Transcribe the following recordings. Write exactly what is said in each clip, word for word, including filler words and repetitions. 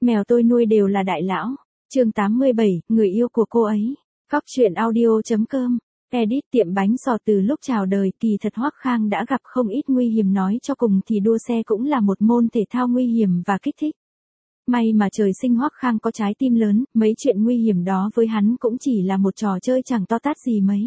Mèo tôi nuôi đều là đại lão. Chương tám mươi bảy, người yêu của cô ấy. Góc truyện audio.com. Edit tiệm bánh sò từ lúc chào đời, kỳ thật Hoắc Khang đã gặp không ít nguy hiểm, nói cho cùng thì đua xe cũng là một môn thể thao nguy hiểm và kích thích. May mà trời sinh Hoắc Khang có trái tim lớn, mấy chuyện nguy hiểm đó với hắn cũng chỉ là một trò chơi chẳng to tát gì mấy.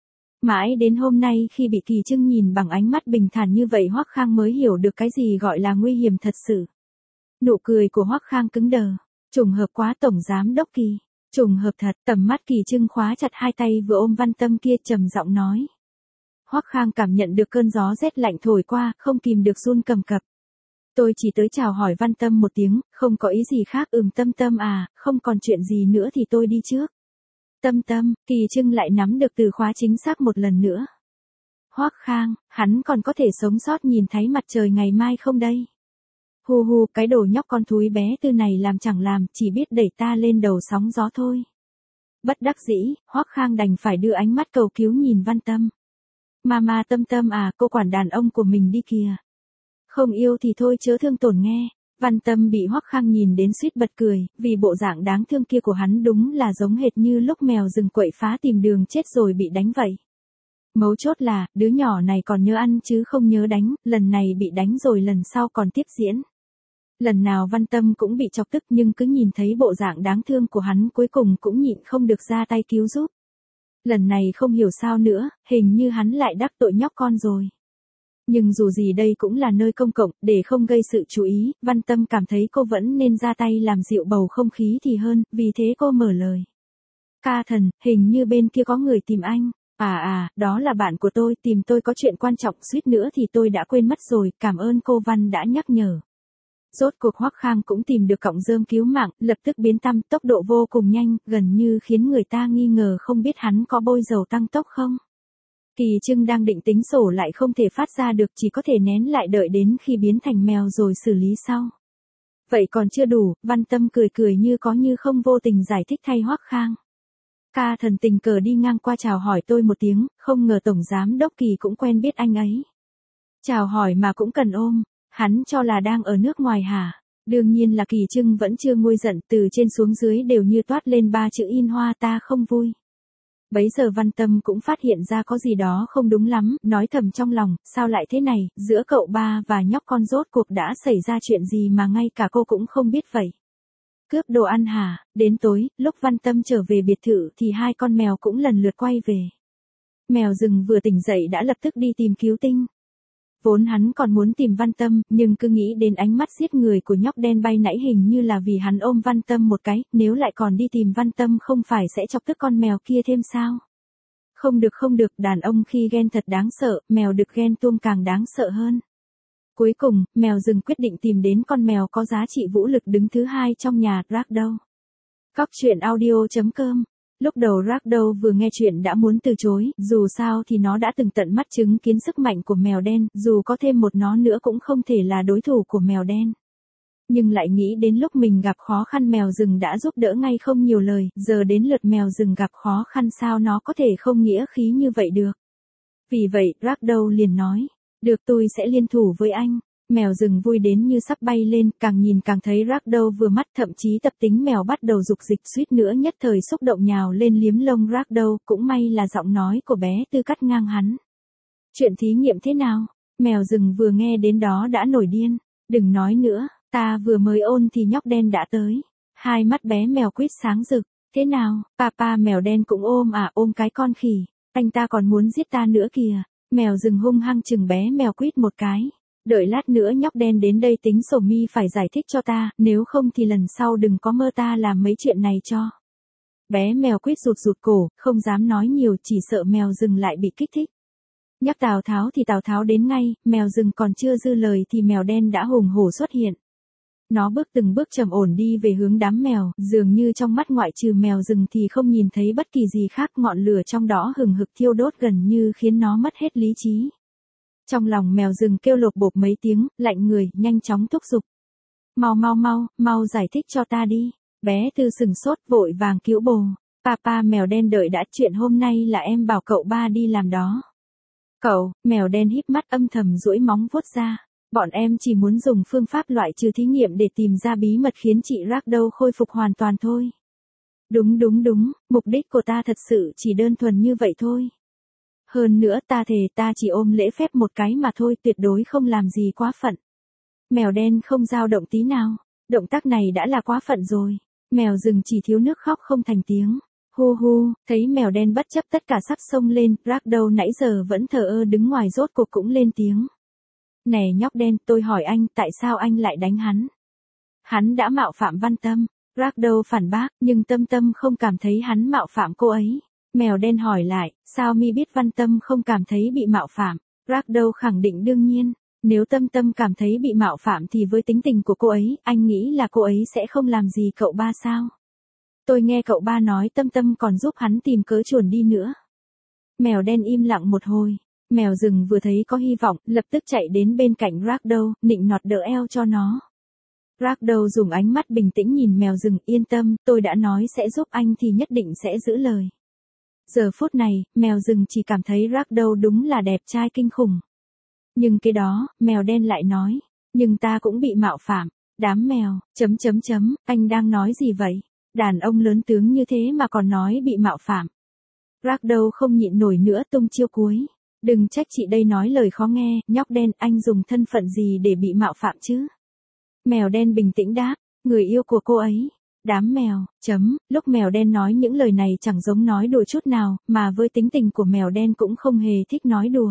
Mãi đến hôm nay khi bị Kỳ Trưng nhìn bằng ánh mắt bình thản như vậy, Hoắc Khang mới hiểu được cái gì gọi là nguy hiểm thật sự. Nụ cười của Hoắc Khang cứng đờ. Trùng hợp quá tổng giám đốc Kỳ. Trùng hợp thật. Tầm mắt Kỳ Trưng khóa chặt hai tay vừa ôm Văn Tâm kia, trầm giọng nói. Hoắc Khang cảm nhận được cơn gió rét lạnh thổi qua, không kìm được run cầm cập. Tôi chỉ tới chào hỏi Văn Tâm một tiếng, không có ý gì khác. Ừm Tâm Tâm à, không còn chuyện gì nữa thì tôi đi trước. Tâm Tâm, Kỳ Trưng lại nắm được từ khóa chính xác một lần nữa. Hoắc Khang, hắn còn có thể sống sót nhìn thấy mặt trời ngày mai không đây? Hu hu, cái đồ nhóc con thúi bé tư này làm chẳng làm, chỉ biết đẩy ta lên đầu sóng gió thôi. Bất đắc dĩ, Hoắc Khang đành phải đưa ánh mắt cầu cứu nhìn Văn Tâm. Mama Tâm Tâm à, cô quản đàn ông của mình đi kìa. Không yêu thì thôi chớ thương tổn nghe. Văn Tâm bị Hoắc Khang nhìn đến suýt bật cười, vì bộ dạng đáng thương kia của hắn đúng là giống hệt như lúc mèo rừng quậy phá tìm đường chết rồi bị đánh vậy. Mấu chốt là, đứa nhỏ này còn nhớ ăn chứ không nhớ đánh, lần này bị đánh rồi lần sau còn tiếp diễn. Lần nào Văn Tâm cũng bị chọc tức, nhưng cứ nhìn thấy bộ dạng đáng thương của hắn cuối cùng cũng nhịn không được ra tay cứu giúp. Lần này không hiểu sao nữa, hình như hắn lại đắc tội nhóc con rồi. Nhưng dù gì đây cũng là nơi công cộng, để không gây sự chú ý, Văn Tâm cảm thấy cô vẫn nên ra tay làm dịu bầu không khí thì hơn, vì thế cô mở lời. Ca thần, hình như bên kia có người tìm anh. À à, đó là bạn của tôi, tìm tôi có chuyện quan trọng, suýt nữa thì tôi đã quên mất rồi, cảm ơn cô Văn đã nhắc nhở. Rốt cuộc Hoắc Khang cũng tìm được cọng rơm cứu mạng, lập tức biến tăm, tốc độ vô cùng nhanh, gần như khiến người ta nghi ngờ không biết hắn có bôi dầu tăng tốc không. Kỳ Trưng đang định tính sổ lại không thể phát ra được, chỉ có thể nén lại đợi đến khi biến thành mèo rồi xử lý sau. Vậy còn chưa đủ, Văn Tâm cười cười như có như không vô tình giải thích thay Hoắc Khang. Ca thần tình cờ đi ngang qua chào hỏi tôi một tiếng, không ngờ tổng giám đốc Kỳ cũng quen biết anh ấy. Chào hỏi mà cũng cần ôm, hắn cho là đang ở nước ngoài hả? Đương nhiên là Kỳ Trưng vẫn chưa nguôi giận, từ trên xuống dưới đều như toát lên ba chữ in hoa ta không vui. Bấy giờ Văn Tâm cũng phát hiện ra có gì đó không đúng lắm, nói thầm trong lòng, sao lại thế này, giữa cậu ba và nhóc con rốt cuộc đã xảy ra chuyện gì mà ngay cả cô cũng không biết vậy. Cướp đồ ăn hả? Đến tối, lúc Văn Tâm trở về biệt thự thì hai con mèo cũng lần lượt quay về. Mèo rừng vừa tỉnh dậy đã lập tức đi tìm cứu tinh. Vốn hắn còn muốn tìm Văn Tâm, nhưng cứ nghĩ đến ánh mắt giết người của nhóc đen bay nãy hình như là vì hắn ôm Văn Tâm một cái, nếu lại còn đi tìm Văn Tâm không phải sẽ chọc tức con mèo kia thêm sao? Không được không được, đàn ông khi ghen thật đáng sợ, mèo được ghen tuông càng đáng sợ hơn. Cuối cùng, mèo rừng quyết định tìm đến con mèo có giá trị vũ lực đứng thứ hai trong nhà, Ragdoll. Góc truyện audio.com. Lúc đầu Ragdoll vừa nghe chuyện đã muốn từ chối, dù sao thì nó đã từng tận mắt chứng kiến sức mạnh của mèo đen, dù có thêm một nó nữa cũng không thể là đối thủ của mèo đen. Nhưng lại nghĩ đến lúc mình gặp khó khăn mèo rừng đã giúp đỡ ngay không nhiều lời, giờ đến lượt mèo rừng gặp khó khăn sao nó có thể không nghĩa khí như vậy được. Vì vậy, Ragdoll liền nói, được tôi sẽ liên thủ với anh. Mèo rừng vui đến như sắp bay lên, càng nhìn càng thấy Ragdoll vừa mắt, thậm chí tập tính mèo bắt đầu dục dịch, suýt nữa nhất thời xúc động nhào lên liếm lông Ragdoll, cũng may là giọng nói của bé Tư cắt ngang hắn. Chuyện thí nghiệm thế nào? Mèo rừng vừa nghe đến đó đã nổi điên. Đừng nói nữa, ta vừa mới ôn thì nhóc đen đã tới. Hai mắt bé mèo quýt sáng rực. Thế nào, papa mèo đen cũng ôm à, ôm cái con khỉ. Anh ta còn muốn giết ta nữa kìa. Mèo rừng hung hăng chừng bé mèo quýt một cái. Đợi lát nữa nhóc đen đến đây tính sổ mi phải giải thích cho ta, nếu không thì lần sau đừng có mơ ta làm mấy chuyện này cho. Bé mèo quýt rụt rụt cổ, không dám nói nhiều, chỉ sợ mèo rừng lại bị kích thích. Nhắc Tào Tháo thì Tào Tháo đến ngay, mèo rừng còn chưa dư lời thì mèo đen đã hùng hổ xuất hiện. Nó bước từng bước trầm ổn đi về hướng đám mèo, dường như trong mắt ngoại trừ mèo rừng thì không nhìn thấy bất kỳ gì khác, ngọn lửa trong đó hừng hực thiêu đốt gần như khiến nó mất hết lý trí. Trong lòng mèo rừng kêu lộp bộp mấy tiếng, lạnh người, nhanh chóng thúc giục. Mau mau mau, mau giải thích cho ta đi. Bé Tư sừng sốt vội vàng cứu bồ. Papa mèo đen đợi đã, chuyện hôm nay là em bảo cậu ba đi làm đó. Cậu, mèo đen híp mắt âm thầm duỗi móng vuốt ra. Bọn em chỉ muốn dùng phương pháp loại trừ thí nghiệm để tìm ra bí mật khiến chị Ragdoll khôi phục hoàn toàn thôi. Đúng đúng đúng, mục đích của ta thật sự chỉ đơn thuần như vậy thôi. Hơn nữa ta thề ta chỉ ôm lễ phép một cái mà thôi, tuyệt đối không làm gì quá phận. Mèo đen không dao động tí nào, động tác này đã là quá phận rồi. Mèo rừng chỉ thiếu nước khóc không thành tiếng. Hu hu, thấy mèo đen bất chấp tất cả sắp xông lên, Ragdoll nãy giờ vẫn thờ ơ đứng ngoài rốt cuộc cũng lên tiếng. Nè nhóc đen, tôi hỏi anh, tại sao anh lại đánh hắn? Hắn đã mạo phạm Văn Tâm. Ragdoll phản bác, nhưng Tâm Tâm không cảm thấy hắn mạo phạm cô ấy. Mèo đen hỏi lại, sao mi biết Văn Tâm không cảm thấy bị mạo phạm? Ragdoll khẳng định đương nhiên, nếu Tâm Tâm cảm thấy bị mạo phạm thì với tính tình của cô ấy, anh nghĩ là cô ấy sẽ không làm gì cậu ba sao? Tôi nghe cậu ba nói Tâm Tâm còn giúp hắn tìm cớ chuồn đi nữa. Mèo đen im lặng một hồi. Mèo rừng vừa thấy có hy vọng, lập tức chạy đến bên cạnh Ragdoll, nịnh nọt đỡ eo cho nó. Ragdoll dùng ánh mắt bình tĩnh nhìn mèo rừng, yên tâm, tôi đã nói sẽ giúp anh thì nhất định sẽ giữ lời. Giờ phút này, mèo rừng chỉ cảm thấy Ragdoll đúng là đẹp trai kinh khủng. Nhưng cái đó, mèo đen lại nói, nhưng ta cũng bị mạo phạm. Đám mèo, chấm chấm chấm, anh đang nói gì vậy? Đàn ông lớn tướng như thế mà còn nói bị mạo phạm. Ragdoll không nhịn nổi nữa tung chiêu cuối. Đừng trách chị đây nói lời khó nghe, nhóc đen, anh dùng thân phận gì để bị mạo phạm chứ? Mèo đen bình tĩnh đáp, người yêu của cô ấy. Đám mèo, chấm, lúc mèo đen nói những lời này chẳng giống nói đùa chút nào, mà với tính tình của mèo đen cũng không hề thích nói đùa.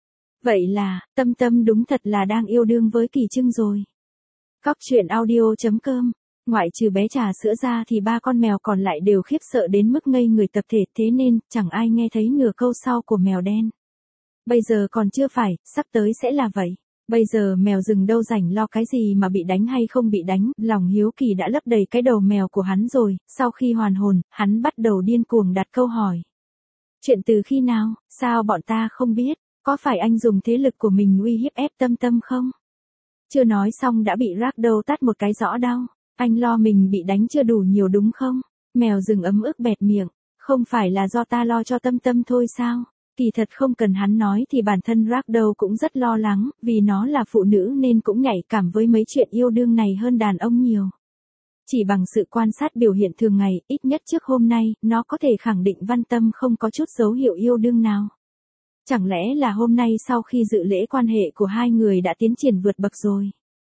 Vậy là, Tâm Tâm đúng thật là đang yêu đương với Kỳ Trưng rồi. Cóc truyện audio chấm com. Ngoại trừ bé trà sữa ra thì ba con mèo còn lại đều khiếp sợ đến mức ngây người tập thể, thế nên chẳng ai nghe thấy nửa câu sau của mèo đen. Bây giờ còn chưa phải, sắp tới sẽ là vậy. Bây giờ mèo rừng đâu rảnh lo cái gì mà bị đánh hay không bị đánh, lòng hiếu kỳ đã lấp đầy cái đầu mèo của hắn rồi, sau khi hoàn hồn, hắn bắt đầu điên cuồng đặt câu hỏi. Chuyện từ khi nào, sao bọn ta không biết, có phải anh dùng thế lực của mình uy hiếp ép Tâm Tâm không? Chưa nói xong đã bị Ragdoll tát một cái rõ đau, anh lo mình bị đánh chưa đủ nhiều đúng không? Mèo rừng ấm ức bẹt miệng, không phải là do ta lo cho Tâm Tâm thôi sao? Kỳ thật không cần hắn nói thì bản thân Ragdoll cũng rất lo lắng, vì nó là phụ nữ nên cũng nhạy cảm với mấy chuyện yêu đương này hơn đàn ông nhiều. Chỉ bằng sự quan sát biểu hiện thường ngày, ít nhất trước hôm nay, nó có thể khẳng định Văn Tâm không có chút dấu hiệu yêu đương nào. Chẳng lẽ là hôm nay sau khi dự lễ quan hệ của hai người đã tiến triển vượt bậc rồi?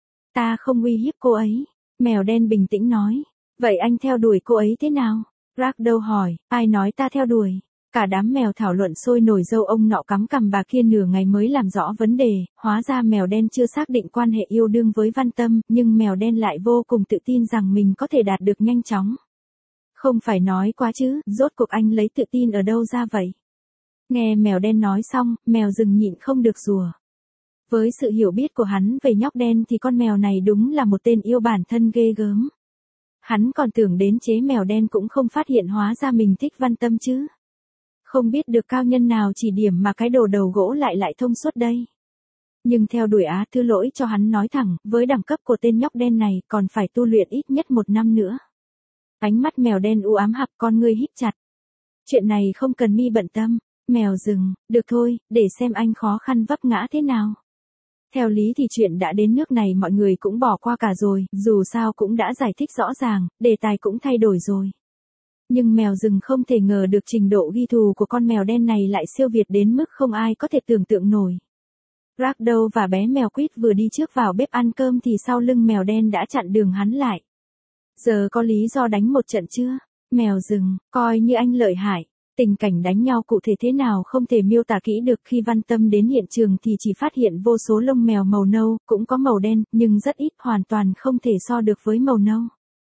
Ta không uy hiếp cô ấy. Mèo đen bình tĩnh nói. Vậy anh theo đuổi cô ấy thế nào? Ragdoll hỏi, ai nói ta theo đuổi? Cả đám mèo thảo luận sôi nổi, dâu ông nọ cắm cằm bà kia nửa ngày mới làm rõ vấn đề, hóa ra mèo đen chưa xác định quan hệ yêu đương với Văn Tâm, nhưng mèo đen lại vô cùng tự tin rằng mình có thể đạt được nhanh chóng. Không phải nói quá chứ, rốt cuộc anh lấy tự tin ở đâu ra vậy? Nghe mèo đen nói xong, mèo rừng nhịn không được rủa. Với sự hiểu biết của hắn về nhóc đen thì con mèo này đúng là một tên yêu bản thân ghê gớm. Hắn còn tưởng đến chế mèo đen cũng không phát hiện hóa ra mình thích Văn Tâm chứ. Không biết được cao nhân nào chỉ điểm mà cái đồ đầu gỗ lại lại thông suốt đây. Nhưng theo đuổi Á thứ lỗi cho hắn nói thẳng, với đẳng cấp của tên nhóc đen này còn phải tu luyện ít nhất một năm nữa. Ánh mắt mèo đen u ám hặp, con ngươi híp chặt. Chuyện này không cần mi bận tâm. Mèo rừng, được thôi, để xem anh khó khăn vấp ngã thế nào. Theo lý thì chuyện đã đến nước này mọi người cũng bỏ qua cả rồi, dù sao cũng đã giải thích rõ ràng, đề tài cũng thay đổi rồi. Nhưng mèo rừng không thể ngờ được trình độ ghi thù của con mèo đen này lại siêu việt đến mức không ai có thể tưởng tượng nổi. Ragdoll và bé mèo quýt vừa đi trước vào bếp ăn cơm thì sau lưng mèo đen đã chặn đường hắn lại. Giờ có lý do đánh một trận chưa? Mèo rừng, coi như anh lợi hại. Tình cảnh đánh nhau cụ thể thế nào không thể miêu tả kỹ được, khi Văn Tâm đến hiện trường thì chỉ phát hiện vô số lông mèo màu nâu, cũng có màu đen, nhưng rất ít, hoàn toàn không thể so được với màu nâu.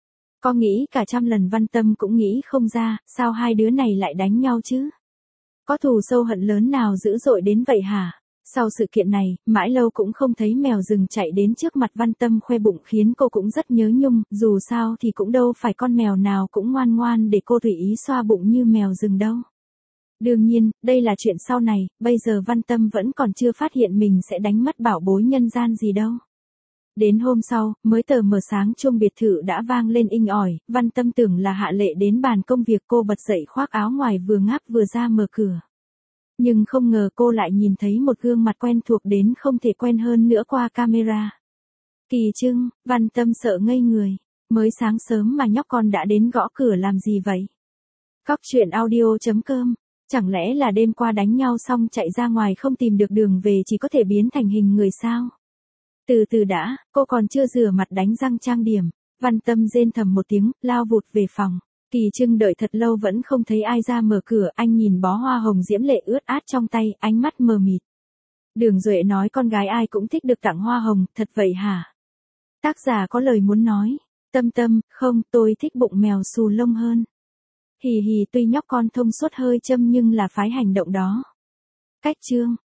Có nghĩ cả trăm lần Văn Tâm cũng nghĩ không ra, sao hai đứa này lại đánh nhau chứ? Có thù sâu hận lớn nào dữ dội đến vậy hả? Sau sự kiện này, mãi lâu cũng không thấy mèo rừng chạy đến trước mặt Văn Tâm khoe bụng, khiến cô cũng rất nhớ nhung, dù sao thì cũng đâu phải con mèo nào cũng ngoan ngoan để cô tùy ý xoa bụng như mèo rừng đâu. Đương nhiên, đây là chuyện sau này, bây giờ Văn Tâm vẫn còn chưa phát hiện mình sẽ đánh mất bảo bối nhân gian gì đâu. Đến hôm sau, mới tờ mờ sáng chuông biệt thự đã vang lên inh ỏi, Văn Tâm tưởng là Hạ Lệ đến bàn công việc, cô bật dậy khoác áo ngoài vừa ngáp vừa ra mở cửa. Nhưng không ngờ cô lại nhìn thấy một gương mặt quen thuộc đến không thể quen hơn nữa qua camera. Kỳ Trưng, Văn Tâm sợ ngây người. Mới sáng sớm mà nhóc con đã đến gõ cửa làm gì vậy? Cóc truyện audio chấm com. Chẳng lẽ là đêm qua đánh nhau xong chạy ra ngoài không tìm được đường về chỉ có thể biến thành hình người sao? Từ từ đã, cô còn chưa rửa mặt đánh răng trang điểm. Văn Tâm rên thầm một tiếng, lao vụt về phòng. Kỳ Trưng đợi thật lâu vẫn không thấy ai ra mở cửa, anh nhìn bó hoa hồng diễm lệ ướt át trong tay, ánh mắt mờ mịt. Đường Duệ nói con gái ai cũng thích được tặng hoa hồng, thật vậy hả? Tác giả có lời muốn nói. Tâm Tâm, không, tôi thích bụng mèo xù lông hơn. Hì hì, tuy nhóc con thông suốt hơi châm nhưng là phái hành động đó. Cách chương.